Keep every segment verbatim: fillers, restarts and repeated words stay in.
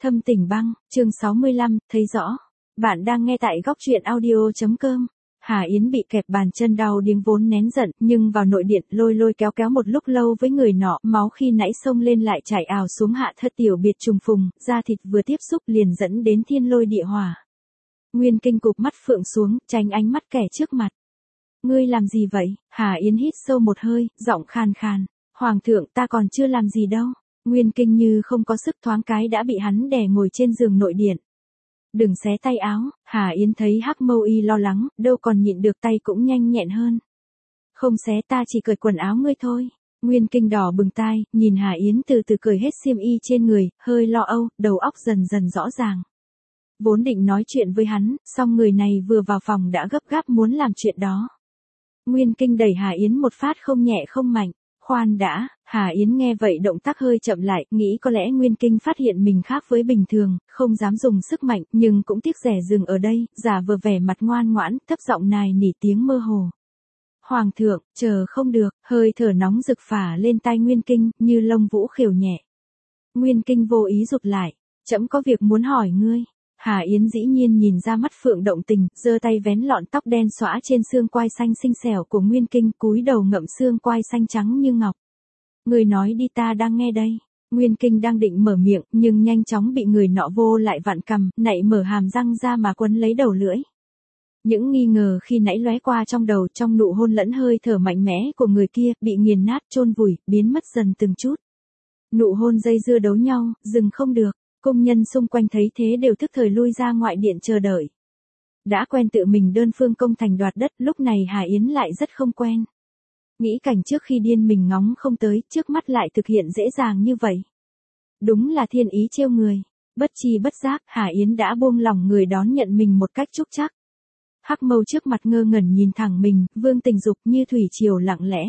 Thâm Tình Băng, chương sáu mươi lăm, thấy rõ. Bạn đang nghe tại góc truyện audio.com. Hà Yến bị kẹp bàn chân đau điếng vốn nén giận, nhưng vào nội điện lôi lôi kéo kéo một lúc lâu với người nọ, máu khi nãy xông lên lại chảy ào xuống hạ thất tiểu biệt trùng phùng, da thịt vừa tiếp xúc liền dẫn đến thiên lôi địa hỏa. Nguyên Kinh cụp mắt phượng xuống, tránh ánh mắt kẻ trước mặt. Ngươi làm gì vậy? Hà Yến hít sâu một hơi, giọng khàn khàn. Hoàng thượng, ta còn chưa làm gì đâu. Nguyên Kinh như không có sức thoáng cái đã bị hắn đè ngồi trên giường nội điện. Đừng xé tay áo, Hà Yến thấy Hắc Mâu Y lo lắng, đâu còn nhịn được tay cũng nhanh nhẹn hơn. Không xé, ta chỉ cởi quần áo ngươi thôi. Nguyên Kinh đỏ bừng tai, nhìn Hà Yến từ từ cởi hết xiêm y trên người, hơi lo âu, đầu óc dần dần rõ ràng. Vốn định nói chuyện với hắn, song người này vừa vào phòng đã gấp gáp muốn làm chuyện đó. Nguyên Kinh đẩy Hà Yến một phát không nhẹ không mạnh. Khoan đã, Hà Yến nghe vậy động tác hơi chậm lại, nghĩ có lẽ Nguyên Kinh phát hiện mình khác với bình thường, không dám dùng sức mạnh, nhưng cũng tiếc rẻ dừng ở đây, giả vờ vẻ mặt ngoan ngoãn, thấp giọng nài nỉ tiếng mơ hồ. Hoàng thượng, chờ không được, hơi thở nóng rực phả lên tai Nguyên Kinh, như lông vũ khều nhẹ. Nguyên Kinh vô ý rụt lại, trẫm có việc muốn hỏi ngươi. Hà Yến dĩ nhiên nhìn ra mắt phượng động tình, giơ tay vén lọn tóc đen xõa trên xương quai xanh xinh xẻo của Nguyên Kinh, cúi đầu ngậm xương quai xanh trắng như ngọc. Người nói đi, ta đang nghe đây. Nguyên Kinh đang định mở miệng, nhưng nhanh chóng bị người nọ vô lại vặn cằm, nạy mở hàm răng ra mà quấn lấy đầu lưỡi. Những nghi ngờ khi nãy lóe qua trong đầu, trong nụ hôn lẫn hơi thở mạnh mẽ của người kia, bị nghiền nát chôn vùi, biến mất dần từng chút. Nụ hôn dây dưa đấu nhau, dừng không được. Công nhân xung quanh thấy thế đều thức thời lui ra ngoại điện chờ đợi. Đã quen tự mình đơn phương công thành đoạt đất, lúc này Hà Yến lại rất không quen. Nghĩ cảnh trước khi điên mình ngóng không tới, trước mắt lại thực hiện dễ dàng như vậy. Đúng là thiên ý trêu người. Bất chi bất giác, Hà Yến đã buông lỏng người đón nhận mình một cách trúc chắc. Hắc Mâu trước mặt ngơ ngẩn nhìn thẳng mình, vương tình dục như thủy triều lặng lẽ.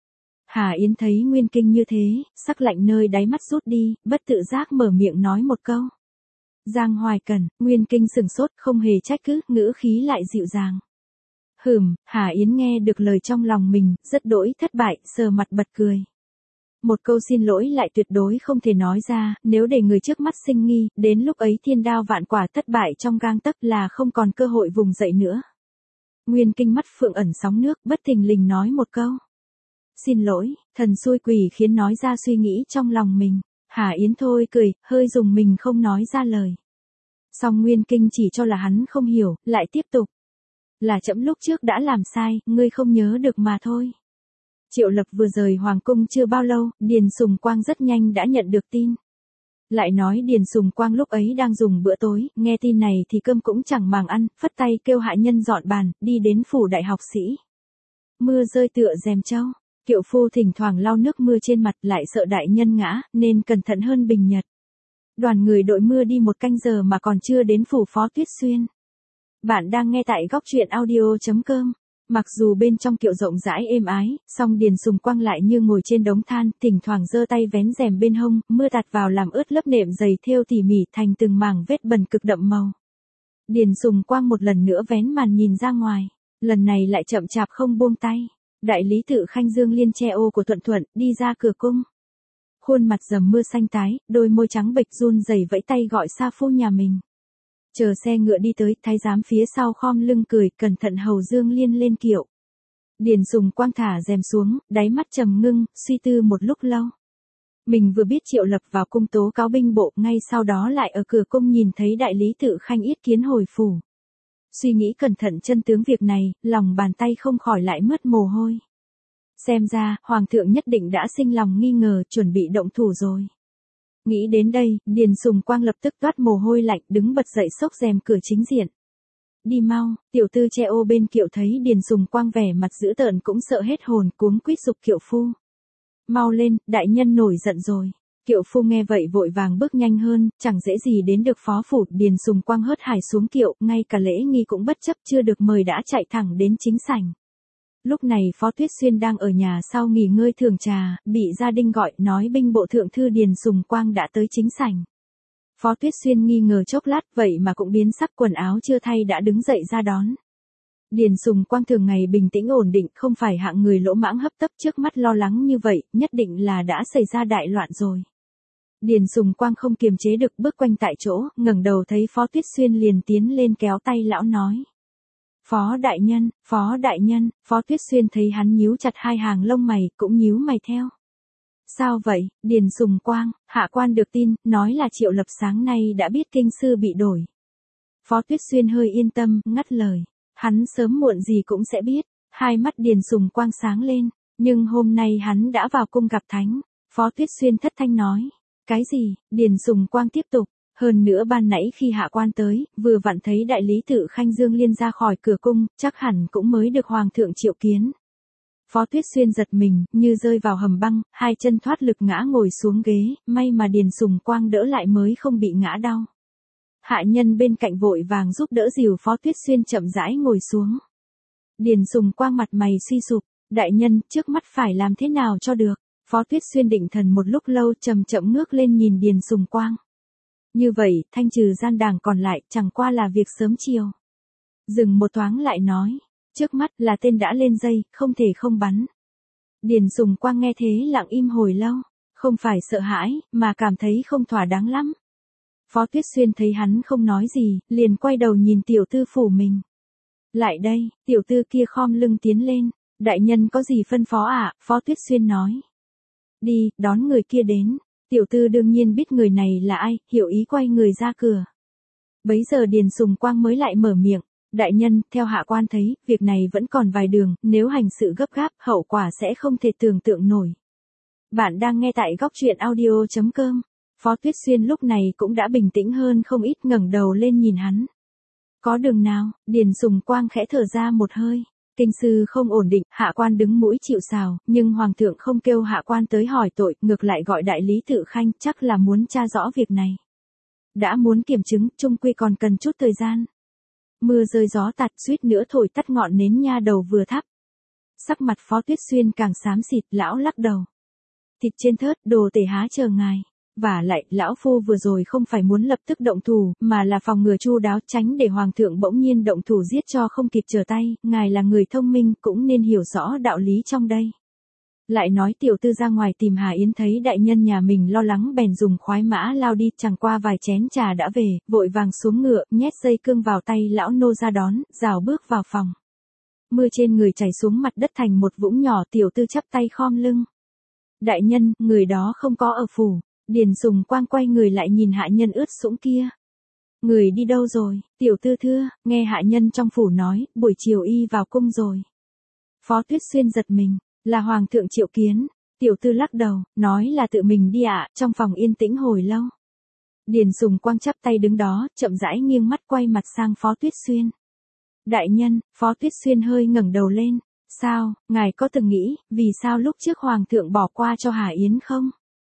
Hà Yến thấy Nguyên Kinh như thế, sắc lạnh nơi đáy mắt rút đi, bất tự giác mở miệng nói một câu. Giang Hoài Cần, Nguyên Kinh sừng sốt, không hề trách cứ, ngữ khí lại dịu dàng. Hừm, Hà Yến nghe được lời trong lòng mình, rất đỗi thất bại, sờ mặt bật cười. Một câu xin lỗi lại tuyệt đối không thể nói ra, nếu để người trước mắt sinh nghi, đến lúc ấy thiên đao vạn quả thất bại trong gang tấc là không còn cơ hội vùng dậy nữa. Nguyên Kinh mắt phượng ẩn sóng nước, bất thình lình nói một câu. Xin lỗi, thần xui quỷ khiến nói ra suy nghĩ trong lòng mình. Hà Yến thôi cười, hơi dùng mình không nói ra lời. Song Nguyên Kinh chỉ cho là hắn không hiểu, lại tiếp tục. Là trẫm lúc trước đã làm sai, ngươi không nhớ được mà thôi. Triệu Lập vừa rời Hoàng Cung chưa bao lâu, Điền Sùng Quang rất nhanh đã nhận được tin. Lại nói Điền Sùng Quang lúc ấy đang dùng bữa tối, nghe tin này thì cơm cũng chẳng màng ăn, phất tay kêu hạ nhân dọn bàn, đi đến phủ đại học sĩ. Mưa rơi tựa rèm trâu. Kiệu phu thỉnh thoảng lau nước mưa trên mặt, lại sợ đại nhân ngã, nên cẩn thận hơn bình nhật. Đoàn người đội mưa đi một canh giờ mà còn chưa đến phủ Phó Tuyết Xuyên. Bạn đang nghe tại góc truyện audio.com. Mặc dù bên trong kiệu rộng rãi êm ái, song Điền Sùng Quang lại như ngồi trên đống than, thỉnh thoảng giơ tay vén rèm bên hông, mưa tạt vào làm ướt lớp nệm dày thêu tỉ mỉ thành từng mảng vết bẩn cực đậm màu. Điền Sùng Quang một lần nữa vén màn nhìn ra ngoài, lần này lại chậm chạp không buông tay. Đại lý tự Khanh Dương Liên che ô của Thuận Thuận, đi ra cửa cung. Khuôn mặt dầm mưa xanh tái, đôi môi trắng bệch run rẩy vẫy tay gọi sa phu nhà mình. Chờ xe ngựa đi tới, thái giám phía sau khom lưng cười, cẩn thận hầu Dương Liên lên kiệu. Điền Sùng Quang thả rèm xuống, đáy mắt trầm ngưng, suy tư một lúc lâu. Mình vừa biết Triệu Lập vào cung tố cáo binh bộ, ngay sau đó lại ở cửa cung nhìn thấy đại lý tự Khanh yết kiến hồi phủ. Suy nghĩ cẩn thận chân tướng việc này, lòng bàn tay không khỏi lại mướt mồ hôi. Xem ra, Hoàng thượng nhất định đã sinh lòng nghi ngờ, chuẩn bị động thủ rồi. Nghĩ đến đây, Điền Sùng Quang lập tức toát mồ hôi lạnh, đứng bật dậy xốc rèm cửa chính diện. Đi mau, tiểu tư che ô bên kiệu thấy Điền Sùng Quang vẻ mặt dữ tợn cũng sợ hết hồn, cuống quýt giục kiệu phu. Mau lên, đại nhân nổi giận rồi. Kiệu phu nghe vậy vội vàng bước nhanh hơn, chẳng dễ gì đến được phó phủ. Điền Sùng Quang hớt hải xuống kiệu, ngay cả lễ nghi cũng bất chấp, chưa được mời đã chạy thẳng đến chính sảnh. Lúc này Phó Tuyết Xuyên đang ở nhà sau nghỉ ngơi thưởng trà, bị gia đình gọi, nói binh bộ thượng thư Điền Sùng Quang đã tới chính sảnh. Phó Tuyết Xuyên nghi ngờ chốc lát, vậy mà cũng biến sắc, quần áo chưa thay đã đứng dậy ra đón. Điền Sùng Quang thường ngày bình tĩnh ổn định, không phải hạng người lỗ mãng hấp tấp, trước mắt lo lắng như vậy, nhất định là đã xảy ra đại loạn rồi. Điền Sùng Quang không kiềm chế được bước quanh tại chỗ, ngẩng đầu thấy Phó Tuyết Xuyên liền tiến lên kéo tay lão nói. Phó đại nhân, Phó đại nhân, Phó Tuyết Xuyên thấy hắn nhíu chặt hai hàng lông mày, cũng nhíu mày theo. Sao vậy, Điền Sùng Quang, hạ quan được tin, nói là Triệu Lập sáng nay đã biết kinh sư bị đổi. Phó Tuyết Xuyên hơi yên tâm, ngắt lời. Hắn sớm muộn gì cũng sẽ biết, hai mắt Điền Sùng Quang sáng lên, nhưng hôm nay hắn đã vào cung gặp thánh. Phó Tuyết Xuyên thất thanh nói. Cái gì, Điền Sùng Quang tiếp tục. Hơn nữa ban nãy khi hạ quan tới, vừa vặn thấy đại lý tự Khanh Dương Liên ra khỏi cửa cung, chắc hẳn cũng mới được hoàng thượng triệu kiến. Phó Tuyết Xuyên giật mình, như rơi vào hầm băng, hai chân thoát lực ngã ngồi xuống ghế, may mà Điền Sùng Quang đỡ lại mới không bị ngã đau. Hạ nhân bên cạnh vội vàng giúp đỡ dìu Phó Tuyết Xuyên chậm rãi ngồi xuống. Điền Sùng Quang mặt mày suy sụp, đại nhân, trước mắt phải làm thế nào cho được. Phó Tuyết Xuyên định thần một lúc lâu chậm chậm ngước lên nhìn Điền Sùng Quang. Như vậy, thanh trừ gian đảng còn lại, chẳng qua là việc sớm chiều. Dừng một thoáng lại nói, trước mắt là tên đã lên dây, không thể không bắn. Điền Sùng Quang nghe thế lặng im hồi lâu, không phải sợ hãi, mà cảm thấy không thỏa đáng lắm. Phó Tuyết Xuyên thấy hắn không nói gì, liền quay đầu nhìn tiểu tư phủ mình. Lại đây, tiểu tư kia khom lưng tiến lên, đại nhân có gì phân phó ạ, à? Phó Tuyết Xuyên nói. Đi, đón người kia đến. Tiểu tư đương nhiên biết người này là ai, hiểu ý quay người ra cửa. Bấy giờ Điền Sùng Quang mới lại mở miệng, đại nhân, theo hạ quan thấy, việc này vẫn còn vài đường, nếu hành sự gấp gáp, hậu quả sẽ không thể tưởng tượng nổi. Bạn đang nghe tại góc truyện audio chấm com. Phó Tuyết Xuyên lúc này cũng đã bình tĩnh hơn không ít, ngẩng đầu lên nhìn hắn. Có đường nào, Điền Sùng Quang khẽ thở ra một hơi. Kinh sư không ổn định, hạ quan đứng mũi chịu sào, nhưng hoàng thượng không kêu hạ quan tới hỏi tội, ngược lại gọi đại lý tự Khanh, chắc là muốn tra rõ việc này. Đã muốn kiểm chứng, chung quy còn cần chút thời gian. Mưa rơi gió tạt, suýt nữa thổi tắt ngọn nến nha đầu vừa thắp. Sắc mặt Phó Tuyết Xuyên càng xám xịt, lão lắc đầu. Thịt trên thớt, đồ tể há chờ ngài. Và lại, lão phu vừa rồi không phải muốn lập tức động thủ, mà là phòng ngừa chu đáo, tránh để hoàng thượng bỗng nhiên động thủ giết cho không kịp trở tay, ngài là người thông minh, cũng nên hiểu rõ đạo lý trong đây. Lại nói tiểu tư ra ngoài tìm Hà Yến thấy đại nhân nhà mình lo lắng bèn dùng khoái mã lao đi, chẳng qua vài chén trà đã về, vội vàng xuống ngựa, nhét dây cương vào tay lão nô ra đón, rào bước vào phòng. Mưa trên người chảy xuống mặt đất thành một vũng nhỏ, tiểu tư chắp tay khom lưng. Đại nhân, người đó không có ở phủ. Điền Sùng Quang quay người lại nhìn hạ nhân ướt sũng kia. Người đi đâu rồi, tiểu tư thưa, nghe hạ nhân trong phủ nói, buổi chiều y vào cung rồi. Phó Tuyết Xuyên giật mình, là hoàng thượng triệu kiến. Tiểu tư lắc đầu, nói là tự mình đi ạ, à, trong phòng yên tĩnh hồi lâu. Điền Sùng Quang chắp tay đứng đó, chậm rãi nghiêng mắt quay mặt sang Phó Tuyết Xuyên. Đại nhân, Phó Tuyết Xuyên hơi ngẩng đầu lên. Sao, ngài có từng nghĩ, vì sao lúc trước hoàng thượng bỏ qua cho Hà Yến không?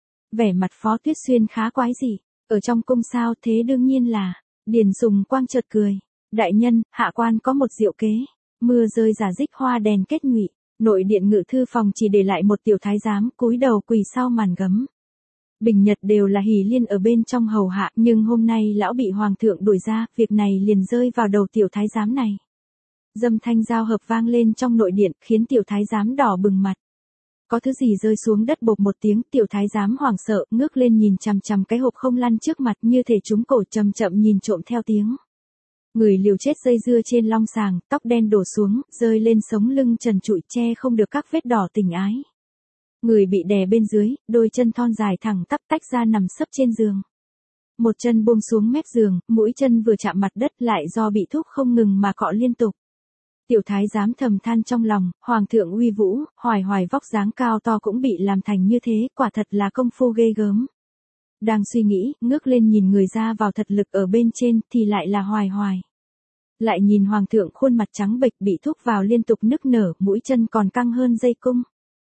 Vẻ mặt Phó Tuyết Xuyên khá quái dị, ở trong cung sao, thế đương nhiên là. Điền Sùng Quang chợt cười. Đại nhân, hạ quan có một diệu kế. Mưa rơi rả rích hoa đèn kết nhụy. Nội điện ngự thư phòng chỉ để lại một tiểu thái giám cúi đầu quỳ sau màn gấm. Bình nhật đều là Hỷ Liên ở bên trong hầu hạ, nhưng hôm nay lão bị hoàng thượng đuổi ra, việc này liền rơi vào đầu tiểu thái giám này. Dâm thanh giao hợp vang lên trong nội điện, khiến tiểu thái giám đỏ bừng mặt. Có thứ gì rơi xuống đất bộp một tiếng, tiểu thái giám hoảng sợ, ngước lên nhìn chằm chằm cái hộp không lăn trước mặt, như thể trúng cổ, chậm chậm nhìn trộm theo tiếng. Người liều chết dây dưa trên long sàng, tóc đen đổ xuống, rơi lên sống lưng trần trụi, che không được các vết đỏ tình ái. Người bị đè bên dưới, đôi chân thon dài thẳng tắp tách ra nằm sấp trên giường. Một chân buông xuống mép giường, mũi chân vừa chạm mặt đất lại do bị thúc không ngừng mà cọ liên tục. Tiểu thái giám thầm than trong lòng, hoàng thượng uy vũ, hoài hoài vóc dáng cao to cũng bị làm thành như thế, quả thật là công phu ghê gớm. Đang suy nghĩ, ngước lên nhìn người ra vào thật lực ở bên trên, thì lại là hoài hoài. Lại nhìn hoàng thượng khuôn mặt trắng bệch bị thúc vào liên tục nức nở, mũi chân còn căng hơn dây cung.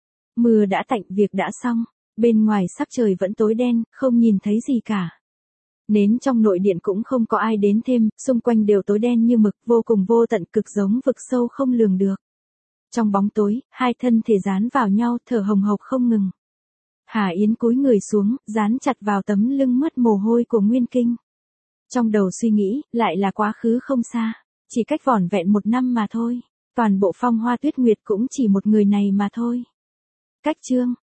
Mưa đã tạnh, việc đã xong, bên ngoài sắc trời vẫn tối đen, không nhìn thấy gì cả. Nến trong nội điện cũng không có ai đến thêm, xung quanh đều tối đen như mực, vô cùng vô tận, cực giống vực sâu không lường được. Trong bóng tối, hai thân thể dán vào nhau, thở hồng hộc không ngừng. Hà Yến cúi người xuống, dán chặt vào tấm lưng mướt mồ hôi của Nguyên Kinh. Trong đầu suy nghĩ, lại là quá khứ không xa, chỉ cách vỏn vẹn một năm mà thôi. Toàn bộ Phong Hoa Tuyết Nguyệt cũng chỉ một người này mà thôi. Cách chương